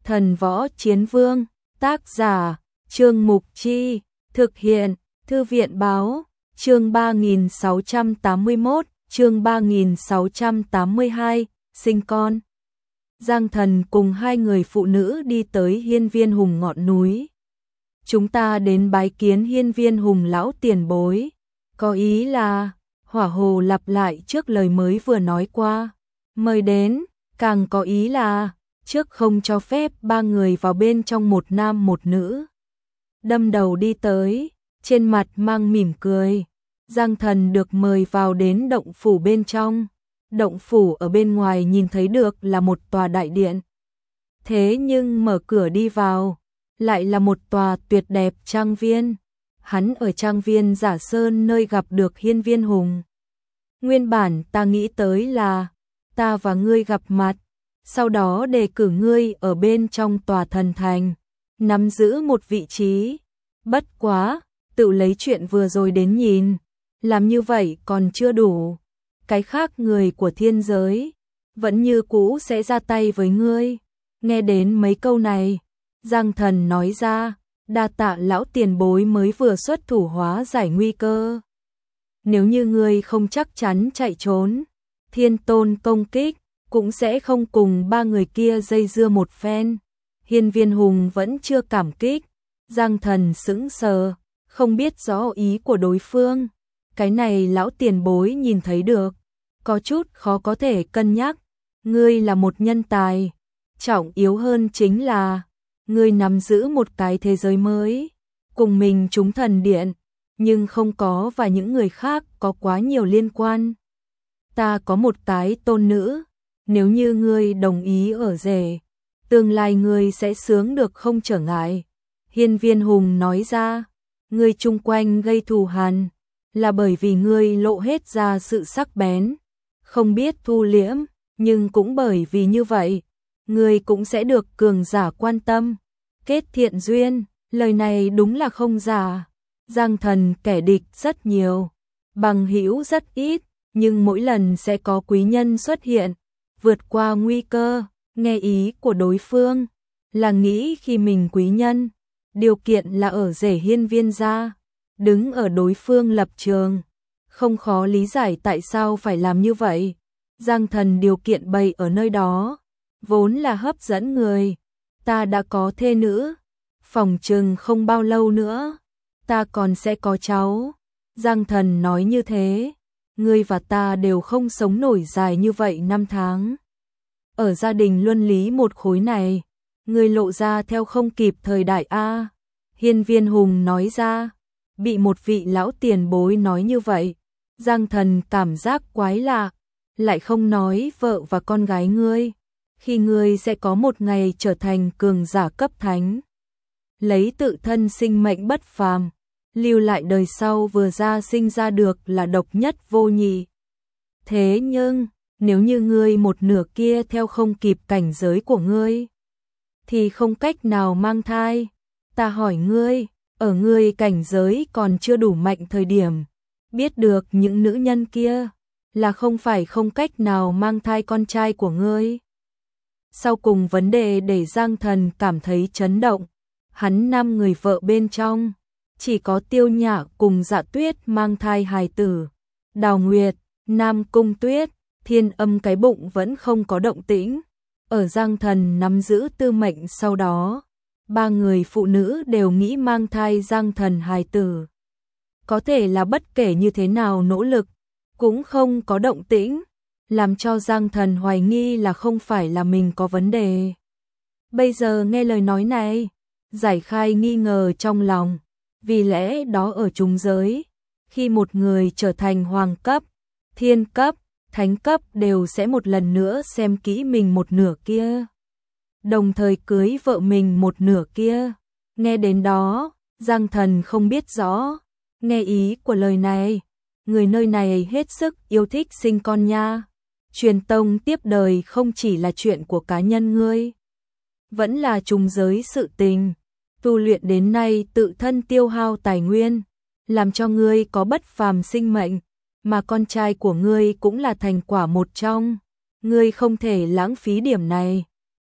Thần Võ Chiến Vương, tác giả, Trương Mục Chi, thực hiện, Thư viện Báo, chương 3681, chương 3682, sinh con. Giang Thần cùng hai người phụ nữ đi tới Hiên Viên Hùng ngọn núi. Chúng ta đến bái kiến Hiên Viên Hùng lão tiền bối. Có ý là, Hỏa Hồ lặp lại trước lời mới vừa nói qua. Mời đến, càng có ý là, trước không cho phép ba người vào bên trong, một nam một nữ. Đâm đầu đi tới, trên mặt mang mỉm cười. Giang Thần được mời vào đến động phủ bên trong. Động phủ ở bên ngoài nhìn thấy được là một tòa đại điện. Thế nhưng mở cửa đi vào, lại là một tòa tuyệt đẹp trang viên. Hắn ở trang viên Giả Sơn nơi gặp được Hiên Viên Hùng. Nguyên bản ta nghĩ tới là ta và ngươi gặp mặt, sau đó đề cử ngươi ở bên trong tòa thần thành, nắm giữ một vị trí. Bất quá, tự lấy chuyện vừa rồi đến nhìn, làm như vậy còn chưa đủ. Cái khác người của thiên giới vẫn như cũ sẽ ra tay với ngươi. Nghe đến mấy câu này, Giang Thần nói ra, đa tạ lão tiền bối mới vừa xuất thủ hóa giải nguy cơ. Nếu như ngươi không chắc chắn chạy trốn, Thiên Tôn công kích cũng sẽ không cùng ba người kia dây dưa một phen. Hiên Viên Hùng vẫn chưa cảm kích. Giang Thần sững sờ, không biết rõ ý của đối phương. Cái này lão tiền bối nhìn thấy được, có chút khó có thể cân nhắc. Ngươi là một nhân tài, trọng yếu hơn chính là ngươi nắm giữ một cái thế giới mới, cùng mình chúng thần điện, nhưng không có và những người khác có quá nhiều liên quan. Ta có một cái tôn nữ, nếu như ngươi đồng ý ở rể, tương lai ngươi sẽ sướng được không trở ngại. Hiên Viên Hùng nói ra, ngươi chung quanh gây thù hằn, là bởi vì ngươi lộ hết ra sự sắc bén, không biết thu liễm, nhưng cũng bởi vì như vậy, ngươi cũng sẽ được cường giả quan tâm, kết thiện duyên. Lời này đúng là không giả. Giang Thần kẻ địch rất nhiều, bằng hữu rất ít, nhưng mỗi lần sẽ có quý nhân xuất hiện, vượt qua nguy cơ. Nghe ý của đối phương là nghĩ khi mình quý nhân, điều kiện là ở rể Hiên Viên gia, đứng ở đối phương lập trường, không khó lý giải tại sao phải làm như vậy. Giang Thần điều kiện bày ở nơi đó, vốn là hấp dẫn người. Ta đã có thê nữ, phỏng chừng không bao lâu nữa, ta còn sẽ có cháu. Giang Thần nói như thế, ngươi và ta đều không sống nổi dài như vậy năm tháng. Ở gia đình luân lý một khối này, ngươi lộ ra theo không kịp thời đại a. Hiên Viên Hùng nói ra, bị một vị lão tiền bối nói như vậy, Giang Thần cảm giác quái lạ, lại không nói vợ và con gái ngươi, khi ngươi sẽ có một ngày trở thành cường giả cấp thánh, lấy tự thân sinh mệnh bất phàm, lưu lại đời sau vừa ra sinh ra được là độc nhất vô nhị. Thế nhưng, nếu như ngươi một nửa kia theo không kịp cảnh giới của ngươi, thì không cách nào mang thai. Ta hỏi ngươi, ở ngươi cảnh giới còn chưa đủ mạnh thời điểm, biết được những nữ nhân kia là không phải không cách nào mang thai con trai của ngươi. Sau cùng vấn đề để Giang Thần cảm thấy chấn động, hắn 5 người vợ bên trong, chỉ có Tiêu Nhã cùng Dạ Tuyết mang thai hài tử, Đào Nguyệt, Nam Cung Tuyết, Thiên Âm cái bụng vẫn không có động tĩnh. Ở Giang Thần nắm giữ tư mệnh sau đó, 3 người phụ nữ đều nghĩ mang thai Giang Thần hài tử. Có thể là bất kể như thế nào nỗ lực, cũng không có động tĩnh, làm cho Giang Thần hoài nghi là không phải là mình có vấn đề. Bây giờ nghe lời nói này, giải khai nghi ngờ trong lòng, vì lẽ đó ở trung giới, khi một người trở thành hoàng cấp, thiên cấp, thánh cấp đều sẽ một lần nữa xem kỹ mình một nửa kia, đồng thời cưới vợ mình một nửa kia. Nghe đến đó, Giang Thần không biết rõ, nghe ý của lời này, người nơi này hết sức yêu thích sinh con nha. Truyền tông tiếp đời không chỉ là chuyện của cá nhân ngươi, vẫn là trung giới sự tình. Tu luyện đến nay tự thân tiêu hao tài nguyên, làm cho ngươi có bất phàm sinh mệnh, mà con trai của ngươi cũng là thành quả một trong. Ngươi không thể lãng phí điểm này.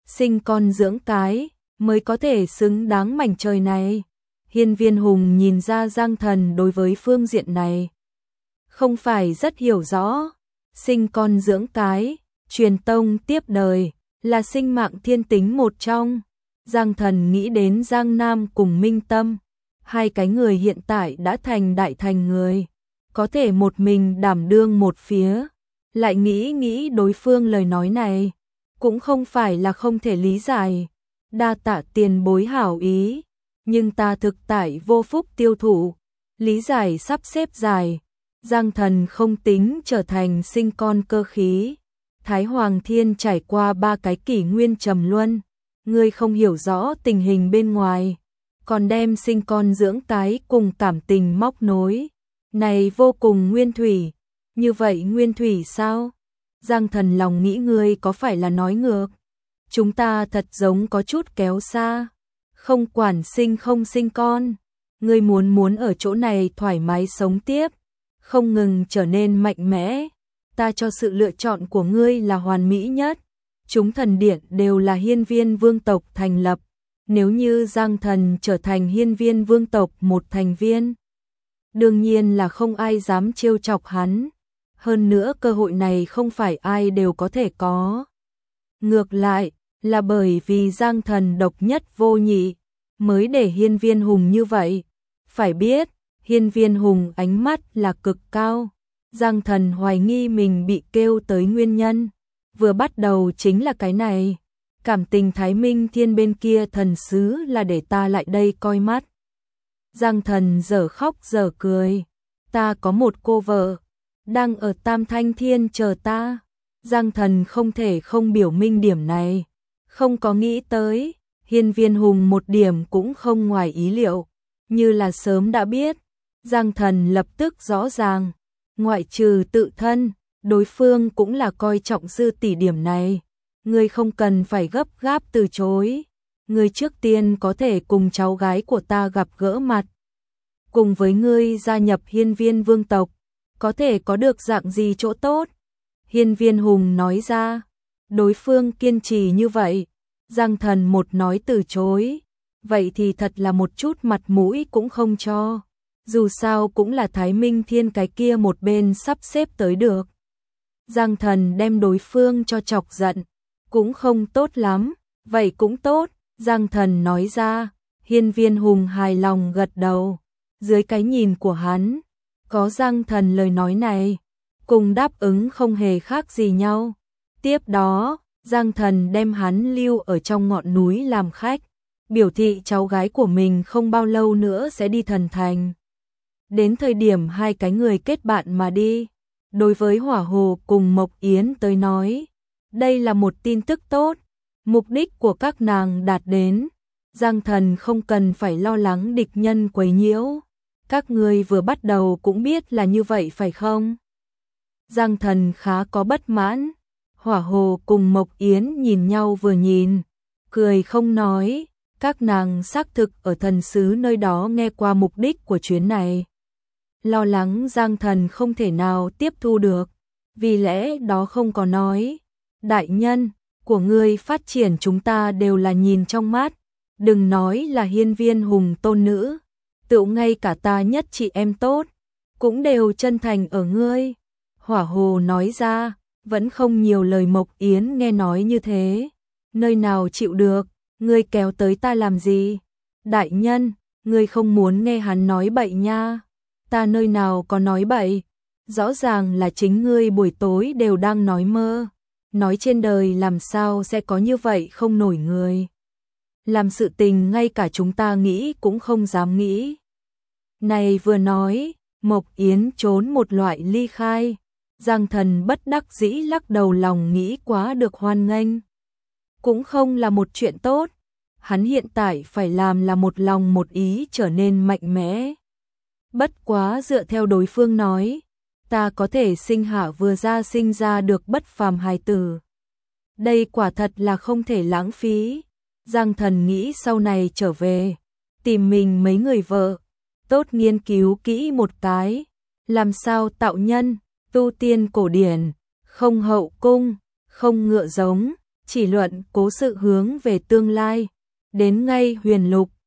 sinh con dưỡng cái, mới có thể xứng đáng mảnh trời này. Hiên Viên Hùng nhìn ra Giang Thần đối với phương diện này không phải rất hiểu rõ. Sinh con dưỡng cái, truyền tông tiếp đời, là sinh mạng thiên tính một trong. Giang Thần nghĩ đến Giang Nam cùng Minh Tâm, hai cái người hiện tại đã thành đại thành người, có thể một mình đảm đương một phía. Lại nghĩ đối phương lời nói này, cũng không phải là không thể lý giải. Đa tạ tiền bối hảo ý, nhưng ta thực tại vô phúc tiêu thụ, lý giải sắp xếp dài. Giang Thần không tính trở thành sinh con cơ khí. Thái Hoàng Thiên trải qua 3 cái kỷ nguyên trầm luân, ngươi không hiểu rõ tình hình bên ngoài, còn đem sinh con dưỡng cái cùng cảm tình móc nối. Này vô cùng nguyên thủy, như vậy nguyên thủy sao? Giang Thần lòng nghĩ ngươi có phải là nói ngược? Chúng ta thật giống có chút kéo xa, không quản sinh không sinh con. Ngươi muốn ở chỗ này thoải mái sống tiếp, không ngừng trở nên mạnh mẽ. Ta cho sự lựa chọn của ngươi là hoàn mỹ nhất. Chúng thần điện đều là Hiên Viên vương tộc thành lập. Nếu như Giang Thần trở thành Hiên Viên vương tộc một thành viên, đương nhiên là không ai dám trêu chọc hắn. Hơn nữa cơ hội này không phải ai đều có thể có. Ngược lại, là bởi vì Giang Thần độc nhất vô nhị, mới để Hiên Viên Hùng như vậy. Phải biết, Hiên Viên Hùng ánh mắt là cực cao. Giang Thần hoài nghi mình bị kêu tới nguyên nhân vừa bắt đầu chính là cái này. Cảm tình Thái Minh Thiên bên kia thần sứ là để ta lại đây coi mắt. Giang Thần dở khóc dở cười. Ta có một cô vợ, đang ở Tam Thanh Thiên chờ ta. Giang Thần không thể không biểu minh điểm này. Không có nghĩ tới, Hiên Viên Hùng một điểm cũng không ngoài ý liệu. Như là sớm đã biết. Giang Thần lập tức rõ ràng. Ngoại trừ tự thân, đối phương cũng là coi trọng Dư tỷ điểm này. Ngươi không cần phải gấp gáp từ chối. Ngươi trước tiên có thể cùng cháu gái của ta gặp gỡ mặt. Cùng với ngươi gia nhập Hiên Viên vương tộc, có thể có được dạng gì chỗ tốt? Hiên Viên Hùng nói ra. Đối phương kiên trì như vậy, Giang Thần một nói từ chối, vậy thì thật là một chút mặt mũi cũng không cho. Dù sao cũng là Thái Minh Thiên cái kia một bên sắp xếp tới được. Giang Thần đem đối phương cho chọc giận, cũng không tốt lắm. Vậy cũng tốt, Giang Thần nói ra. Hiên Viên Hùng hài lòng gật đầu. Dưới cái nhìn của hắn, có Giang Thần lời nói này, cùng đáp ứng không hề khác gì nhau. Tiếp đó, Giang Thần đem hắn lưu ở trong ngọn núi làm khách, biểu thị cháu gái của mình không bao lâu nữa sẽ đi thần thành. Đến thời điểm hai cái người kết bạn mà đi, đối với Hỏa Hồ cùng Mộc Yến tới nói, đây là một tin tức tốt. Mục đích của các nàng đạt đến, Giang Thần không cần phải lo lắng địch nhân quấy nhiễu. Các người vừa bắt đầu cũng biết là như vậy phải không? Giang Thần khá có bất mãn. Hỏa Hồ cùng Mộc Yến nhìn nhau vừa nhìn, cười không nói. Các nàng xác thực ở thần sứ nơi đó nghe qua mục đích của chuyến này. Lo lắng Giang Thần không thể nào tiếp thu được, vì lẽ đó không có nói. Đại nhân, của ngươi phát triển chúng ta đều là nhìn trong mắt, đừng nói là Hiên Viên Hùng tôn nữ, tựu ngay cả ta nhất chị em tốt, cũng đều chân thành ở ngươi. Hỏa Hồ nói ra, vẫn không nhiều lời. Mộc Yến nghe nói như thế, nơi nào chịu được, ngươi kéo tới ta làm gì? Đại nhân, ngươi không muốn nghe hắn nói bậy nha. Ta nơi nào có nói bậy, rõ ràng là chính ngươi buổi tối đều đang nói mơ. Nói trên đời làm sao sẽ có như vậy không nổi người. Làm sự tình ngay cả chúng ta nghĩ cũng không dám nghĩ. Này vừa nói, Mộc Yến trốn một loại ly khai. Giang Thần bất đắc dĩ lắc đầu, lòng nghĩ quá được hoan nghênh cũng không là một chuyện tốt. Hắn hiện tại phải làm là một lòng một ý trở nên mạnh mẽ. Bất quá dựa theo đối phương nói, ta có thể sinh hạ vừa ra sinh ra được bất phàm hài tử. Đây quả thật là không thể lãng phí. Giang Thần nghĩ sau này trở về, tìm mình mấy người vợ, tốt nghiên cứu kỹ một cái, làm sao tạo nhân, tu tiên cổ điển, không hậu cung, không ngựa giống, chỉ luận cố sự hướng về tương lai. Đến ngay huyền lục,